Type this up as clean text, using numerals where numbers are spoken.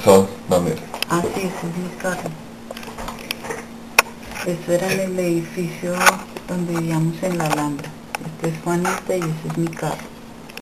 ¿Sos dónde? Ah, sí, ese es mi carro. Esto era en el edificio donde vivíamos en la Alhambra. Este es Juanita y ese es mi carro.